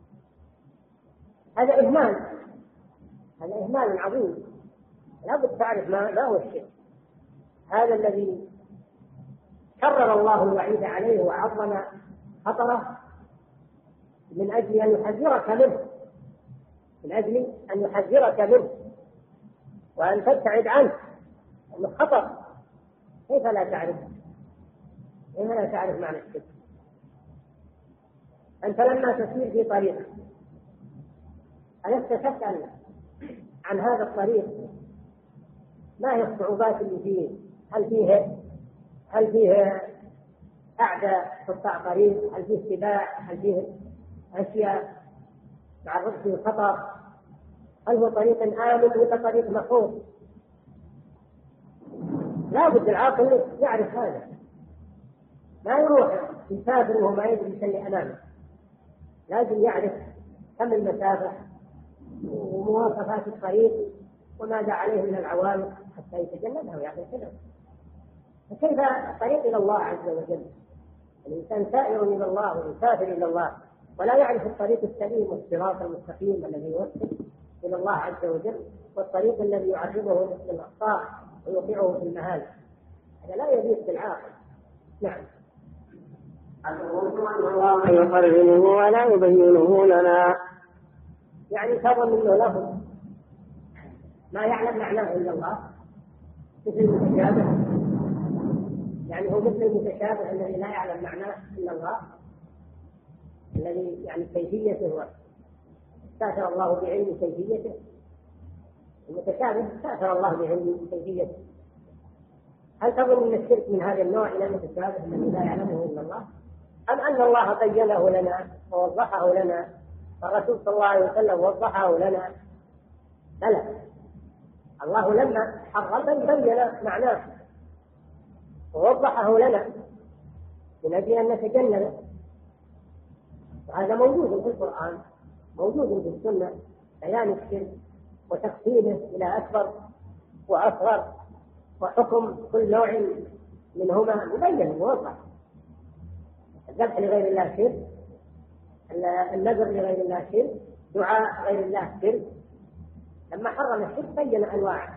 هذا إهمال هذا إهمال عظيم. لا بد تعرف ما, ما هو الشرك. هذا الذي كرر الله الوعيد عليه وعظم خطره من أجل أن يحذرك منه من أجل أن يحذرك منه وأن تبتعد عنه، أنه خطر. كيف لا تعرف كيف لا تعرف معنى الشرك؟ أنت لما تسير في طريق ألست تسأل عن هذا الطريق ما هي الصعوبات اللي فيه؟ هل فيه هل فيه أعداء قطاع طريق؟ هل فيه سباع؟ هل فيه أشياء تعرض للخطر؟ هل هو طريق آمن ولا طريق مخوف؟ لا بد العاقل يعرف هذا، ما يروح يسافر وهو ما يدري شيء أمامه. لازم يعرف كم المسافة ومواصفات الطريق وماذا عليه من العوامل حتى يتجنبها ويعرف كذا. فكيف الطريق إلى الله عز وجل؟ الإنسان سائر إلى الله ويسافر إلى الله ولا يعرف الطريق السليم والصراط المستقيم الذي يوصل إلى الله عز وجل، والطريق الذي يعرضه للأخطاء ويوقعه في المهالك. هذا لا يليق بالعاقل. نعم. الله يحرمه ولا يبينه لنا، يعني تظن انه له ما يعلم معناه الا الله، مثل المتشابه. يعني هو مثل المتشابه الذي لا يعلم معناه الا الله، الذي يعني كيفيته استاثر الله بعلم كيفيته. المتشابه استاثر الله بعلم كيفيته. هل تظن ان الشرك من هذا النوع الى المتشابه الذي لا يعلمه الا الله، ام ان الله بينه لنا ووضحه لنا، الرسول صلى الله عليه وسلم وضحه لنا؟ لا، الله لما حرم بين معناه ووضحه لنا من اجل ان نتجنبه. هذا موجود في القرآن، موجود في السنة، بيان الشرك وتقسيمه إلى أكبر وأصغر وحكم كل نوع منهما مبين موضح. الذبح لغير الله شرك، النذر لغير الله شرك، دعاء غير الله شرك. لما حرم الشرك بين أنواعه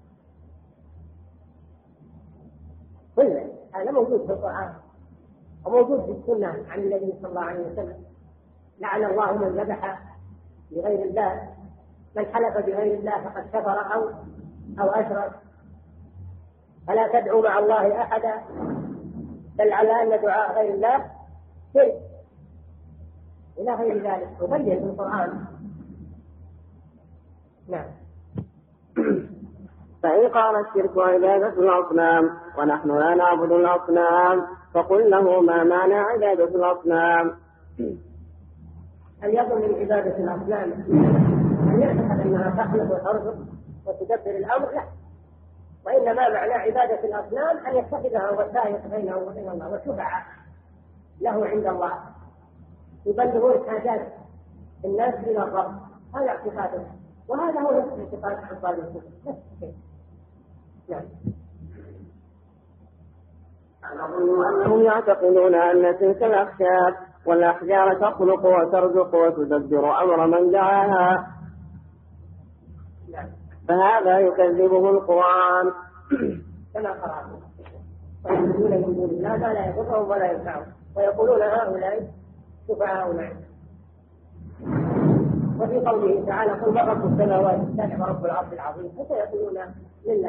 كله. هذا موجود في القرآن وموجود في السنة عن النبي صلى الله عليه وسلم. لعن الله من ذبح لغير الله، من حلف بغير الله فقد كفر أو أو أشرك. فلا تدعوا مع الله أحدا، بل على أن دعاء غير الله شرك إلى غير ذلك مبين في القرآن. نعم. فإن قال الشرك عبادة الأصنام ونحن لا نعبد الأصنام فقل له ما معنى عبادة الأصنام؟ أن يظن من عبادة الأصنام أن يعتقد أنها تخلق وترزق وتدبر الأمر، لا، وإنما معنى عبادة الأصنام أن يتخذها وسائط بينه وبين الله وشفعاء له عند الله يبلغون حاجات الناس إلى الرب. هذا اعتقاده، وهذا هو نفس اعتقاد حبال الكفر، نفس الشيء. نعم. أظن أنهم يعتقدون أن تلك الأخشاب والأحجار تخلق وترزق وتدبر أمر من دعاها، فهذا يكذبه القرآن كما قرأنا. ويعبدون من دون الله ما لا يضرهم ولا ينفعهم ويقولون هؤلاء شفعاؤنا. وفي قوله تعالى قل من رب السماوات السبع ورب العرش العظيم فسيقولون لله.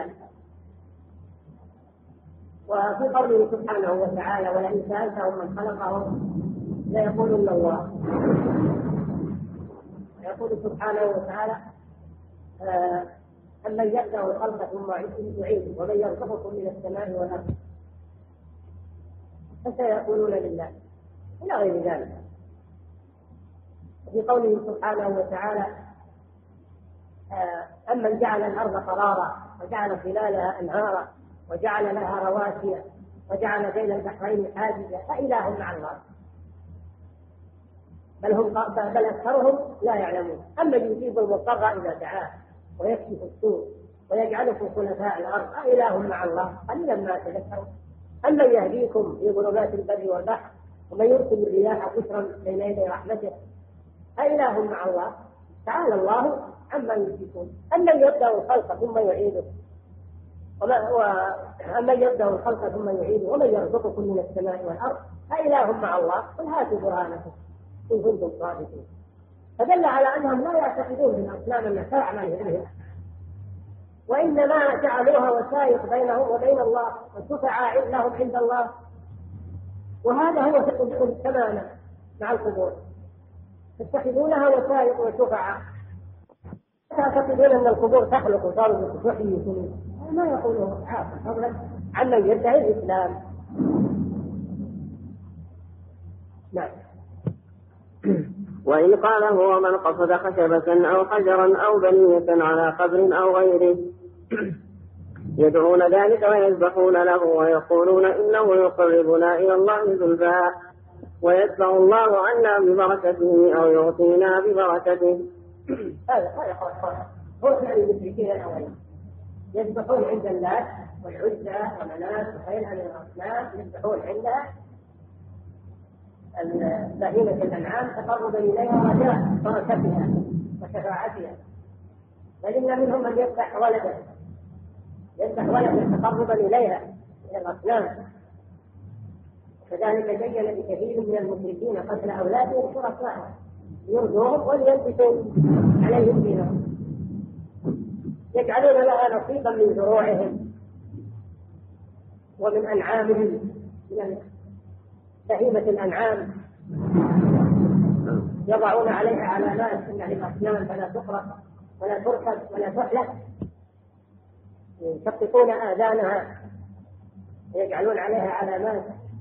وفي قوله سبحانه وتعالى ولئن سألتهم من خلقهم ليقولن الله. يقول سبحانه وتعالى أمن يبدأ الخلق ثم يعيده ومن يرزقكم من السماء والأرض فسيقولون لله إلى غير ذلك. في قوله سبحانه وتعالى أمن جعل الأرض قرارا وجعل خلالها أنهارا وجعل لها رواسي وجعل بين البحرين حاجزا فإله مع الله بل هم بل أكثرهم لا يعلمون. أما يجيب المضطر إذا دعاه ويكشف السوء ويجعلكم خلفاء الأرض أإله مع الله قليلا ما تذكرون. أما يهديكم في ظلمات البر والبحر ومن يرسل الرياح بشرا بين يدي رحمته أإله مع الله تعالى الله عما يشركون. أما يبدأ الخلق ثم يعيده أما يبدأ الخلق ثم يعيده ومن يرزقكم من السماء والأرض أإله مع الله قل هاتوا برهانكم إن كنتم صادقين. فدل على أنهم لا يعتقدون بالأصنام أنها تعمل بهم، وإنما جعلوها وسائط بينهم وبين الله وشفعاء لهم عند الله. وهذا هو تقول تماما مع القبور، تتخذونها وسائط وشفعاء. تعتقدون أن القبور تخلق وترزق وتحيي وتميت، ما يقوله أصحاب فضلا عمن يدعي الإسلام. نعم. وإن قال هو من قصد خشبة أو حجرا أو بنية على قبر أو غيره يدعون ذلك ويذبحون له ويقولون إنه يقربنا إلى الله زلفى ويدفع الله عنا ببركته أو يعطينا ببركته. هذا هو فعل المشركين الأولين، يذبحون عند اللات والعزى ومنات وغيرها من الأصنام، يذبحون عندها بهيمة الأنعام تقربا إليها رجاء بركتها وشفاعتها. فإن منهم من يذبح ولده يذبح ولده تقربا إليها إلى الأصنام. كذلك بين بكثير من المشركين قتل أولادهم شركائهم يرجوهم وليلبسوا عليهم دينهم، يجعلون لها نصيبا من زروعهم ومن أنعامهم من بهيمة الأنعام، يضعون عليها علامات إن للأصنام فلا تقرأ ولا تركب ولا تحلق، يشققون آذانها ويجعلون عليها علامات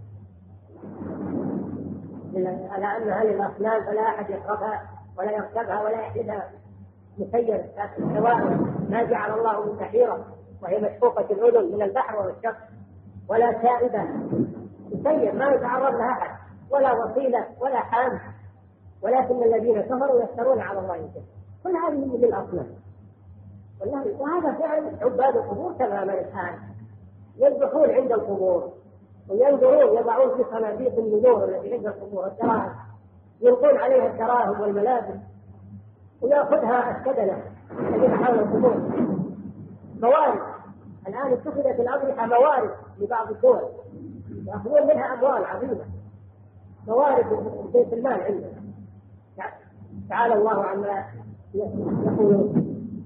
على أنها للأصنام فلا أحد يقربها ولا يركبها ولا يحلبها مسير سواء ما جعل الله من بحيرة وهي مشقوقة الأذن من البحر والشق ولا سائبة مسير ما يتعرض لها أحد ولا وصيلة ولا حام ولكن الذين كفروا يفترون على الله الكذب. كل هذه من الأصنام. وهذا فعل عباد القبور تماما الآن، يذبحون عند القبور وينظرون، يضعون في صناديق النذور التي عند القبور الدراهم، يلقون عليها الدراهم والملابس، ويأخذها السدنة الذين حول القبور. موارد الآن اتخذت الأضرحة موارد لبعض الدول، يأخذون منها أموال عظيمة، موارد بيت المال عندنا. تعالى الله عما يقولون.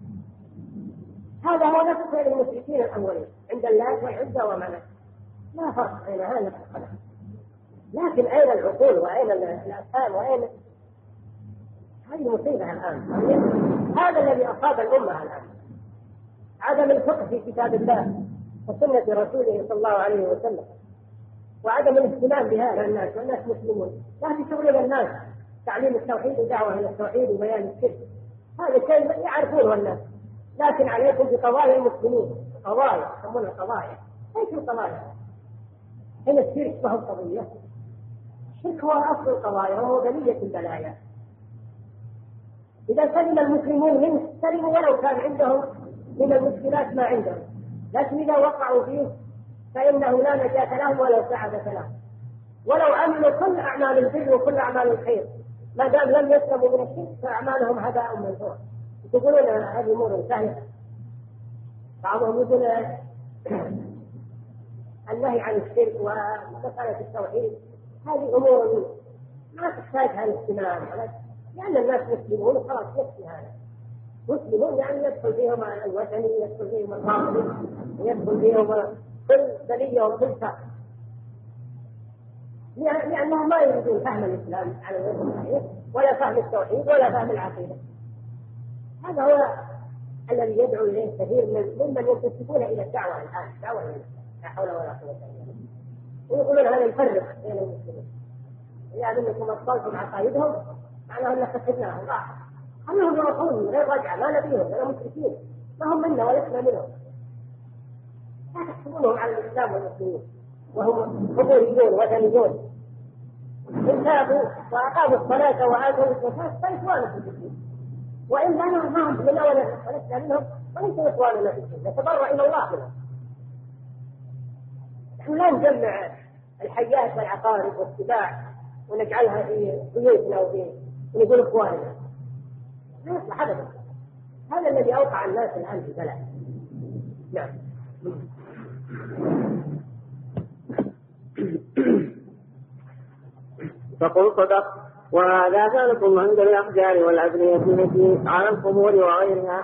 هذا هو نفس فعل المشركين الأولين عند اللات والعزى ومناة، لا فرق بين هذا والآخر. لكن أين العقول وأين الأفهام وأين هذه المصيبة الآن؟ هذا الذي أصاب الأمة الآن، عدم الفقه في كتاب الله وسنة رسوله صلى الله عليه وسلم، وعدم الاهتمام بهذا الناس، والناس مسلمون. لا تشغل الناس تعليم التوحيد ودعوة إلى التوحيد وبيان الشرك، هذا شيء يعرفونه الناس. لكن عليكم بقضايا المسلمين، قضايا يسمونها قضايا. ايش القضايا؟ هي الشرك وهو قضية. الشرك هو أصل القضايا وهو بلية البلايا. إذا سلم المسلمون منه سلموا ولو كان عندهم من المشكلات ما عندهم، لكن إذا وقعوا فيه فإنه لا نجاة لهم ولا سعادة لهم، ولو أمنوا كل أعمال البر وكل أعمال الخير، ما دام لم يسلموا من الشرك فأعمالهم هباء منثور. يقولون هذه أمور سهلة. بعضهم يقول النهي عن الشرك ومسألة التوحيد هذه أمور ما تحتاجها الاهتمام، لأن الناس مسلمون وخلاص يكفي هذا. مسلمون يعني يدخل فيهم الوثني، يدخل فيهم الباطل، يدخل فيهم كل بلية وكل شر، لأنهم ما يريدون فهم الإسلام على الوجه الصحيح ولا فهم التوحيد ولا فهم العقيدة. هذا هو الذي يدعو إليه كثير ممن ينتسبون إلى الدعوة الآن، دعوة لا حول ولا قوة إلا بالله، ويقولون هذا يفرق بين المسلمين. يعني أنكم أبطلتم عقائدهم معناه أن خسرناهم، لا، أنهم يروحون غير رجعة، ما نبيهم، ولا مشركين، ما هم منا ولسنا منهم. لا تحسبونهم على الإسلام والمسلمين وهم قبوريون وثنيون. إن تابوا وأقاموا الصلاة وآتوا الزكاة فإخوانهم في الدين، وإن كانوا معهم منا ولسنا منهم وليسوا إخواننا في الدين، نتبرأ إلى الله منهم. نحن لا نجمع الحيات والعقارب والسباع ونجعلها في بيوتنا ونقول إخواننا، لا يصلح أبدا. هذا الذي أوقع الناس الآن في البلد. نعم. فقل صدق. وهذا ذلكم عند الأحجار والأبنية التي على القبور وغيرها.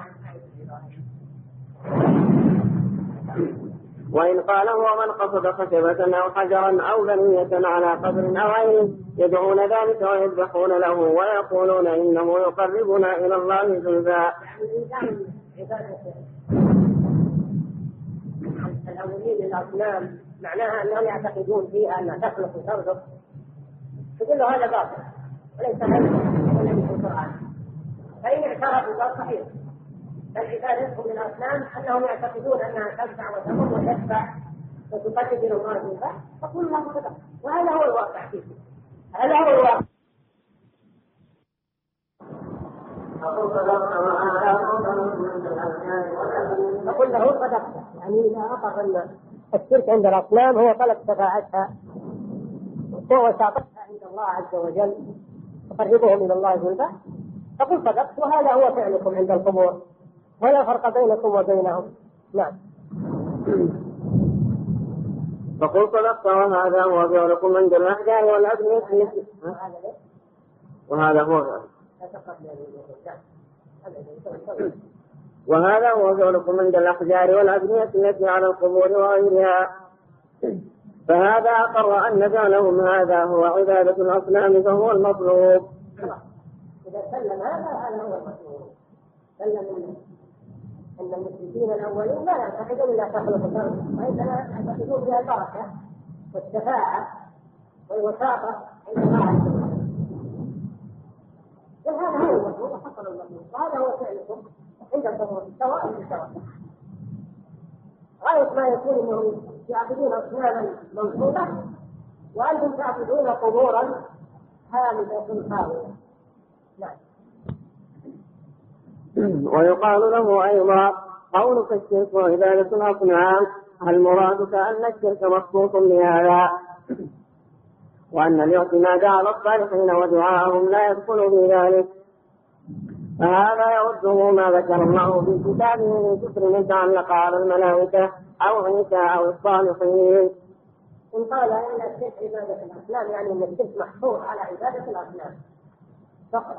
وإن قال هو من قصد خشبة أو حجرا أو بنية على قبر أو غيره يدعون ذلك ويذبحون له ويقولون إنه يقربنا إلى الله زلفى. الأولين للأصنام معناها أنهم يعتقدون فيها أنها تخلق وترزق، تقول له هذا باطل وليس هذا الذي في القرآن. فإن اعترفوا قال صحيح، بل عبادتهم للأصنام أنهم يعتقدون أنها تنفع وتضر وتدفع وتقدم إلى الله زلفى، فقل الله صدق. وهذا هو الواقع فيه، هذا هو الواقع. فقل له صدقت، يعني إذا أقر أن الشرك عند الأصنام هو طلب شفاعتها وشاطتها عند الله عز وجل تقربهم إلى الله زلفى، فقل صدقت وهذا هو فعلكم عند القبور ولا فرق بينكم وبينهم. نعم. فقل صدقت وهذا هو فعلكم عند الأحجار والأبنية وهذا هو وهذا هو فعلكم عند الأحجار والأبنية التي على القبور وغيرها. فهذا أقر أن فعلهم هذا هو عبادة الأصنام فهو المطلوب. إذا سلم هذا هذا هو المطلوب. سلم أن المشركين الأولين لا يعتقدون إلا تخلق الأرض، وإنما يعتقدون بها البركة والشفاعة والوساطة عند الله عز وجل. وهذا هو المطلوب وحصل المطلوب، وهذا هو فعلكم عند القبور سواء بسواء. غاية ما يكون أنهم يعبدون أصناما منصوبة وأنتم تعبدون قبورا هامدة خاوية، ويقال له أيضا قولك الشرك وعبادة الأصنام، هل مرادك أن الشرك مخصوص بهذا وأن الاعتماد على الصالحين ودعاءهم لا يدخل في ذلك؟ فهذا يرده ما ذكر الله في كتابه من ذكر يتعلق على الملائكة أو عيسى أو الصالحين. إن قال إن الشرك عبادة الأصنام يعني أن الشرك محصور على عبادة الأصنام فقط،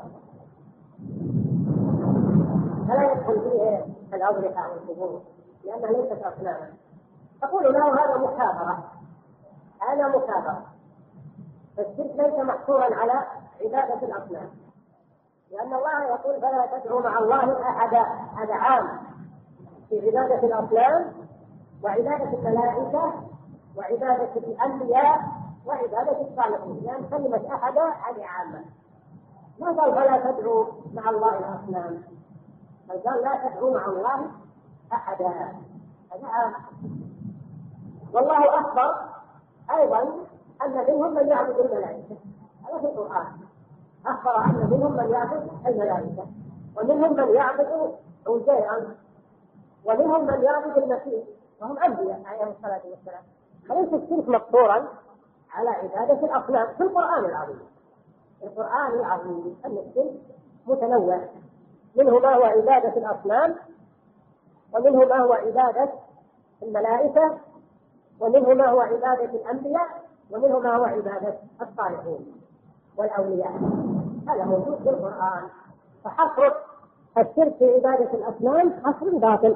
فلا يدخل فيه الأضرحة والقبور لأنها ليست أصناما. تقول له هذا مكابرة، هذا مكابرة، فالشرك ليس محصورا على عبادة الأصنام، لأن الله يقول فلا تدعوا مع الله أحدا. هذا عام في عبادة الأصنام وعبادة الملائكة وعبادة الأنبياء وعبادة الصالحين، لأن كلمة أحدا هذه عامة. ما قال فلا تدعوا مع الله الأصنام، بل قال لا تدعوا مع الله أحدا، هذا عام. والله أخبر أيضا أن منهم من يعبد الملائكة، هذا في القرآن، أخبر أن منهم من يعبد الملائكة ومنهم من يعبد عزيرا ومنهم من يعبد المسيح وهم أنبياء عليهم الصلاة والسلام. فليس الشرك مقصورا على عبادة الأصنام في القرآن العظيم. القرآن العظيم أن الشرك متنوع، منه ما هو عبادة الأصنام ومنه ما هو عبادة الملائكة ومنه ما هو عبادة الأنبياء ومنه ما هو عبادة الصالحين والأولياء. هذا موجود في القرآن. فحصر الشرك في عبادة الأصنام حصر باطل.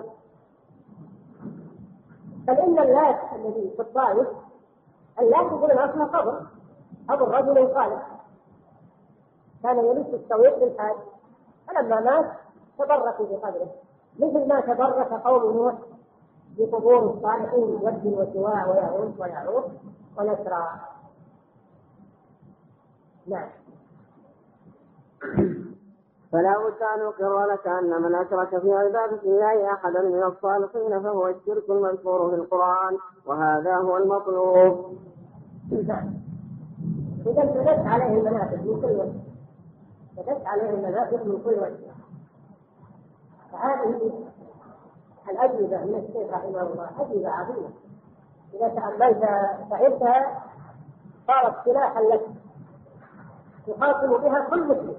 بل إن اللات الذي في الطائف اللات يقول أصلها قبر، قبر رجل صالح كان يلف السويق بالحاج، فلما مات تبركوا بقبره مثل ما تبرك قوم نوح بقبور الصالحين ود وسواع ويعوق ويعوق ونسرا. نعم. فلا بد أن أقر لك أن من أشرك في عبادة الله أحدا من الصالحين فهو الشرك المذكور في القرآن، وهذا هو المطلوب. إذا بدت عليه المنافذ من كل وجه، بدت عليه المنافذ من كل وجه. فهذه الأجوبة من الشيخ رحمه الله أجوبة عظيمة، إذا تأملت فعلتها صارت سلاحا لك تقاتل بها كل مسلم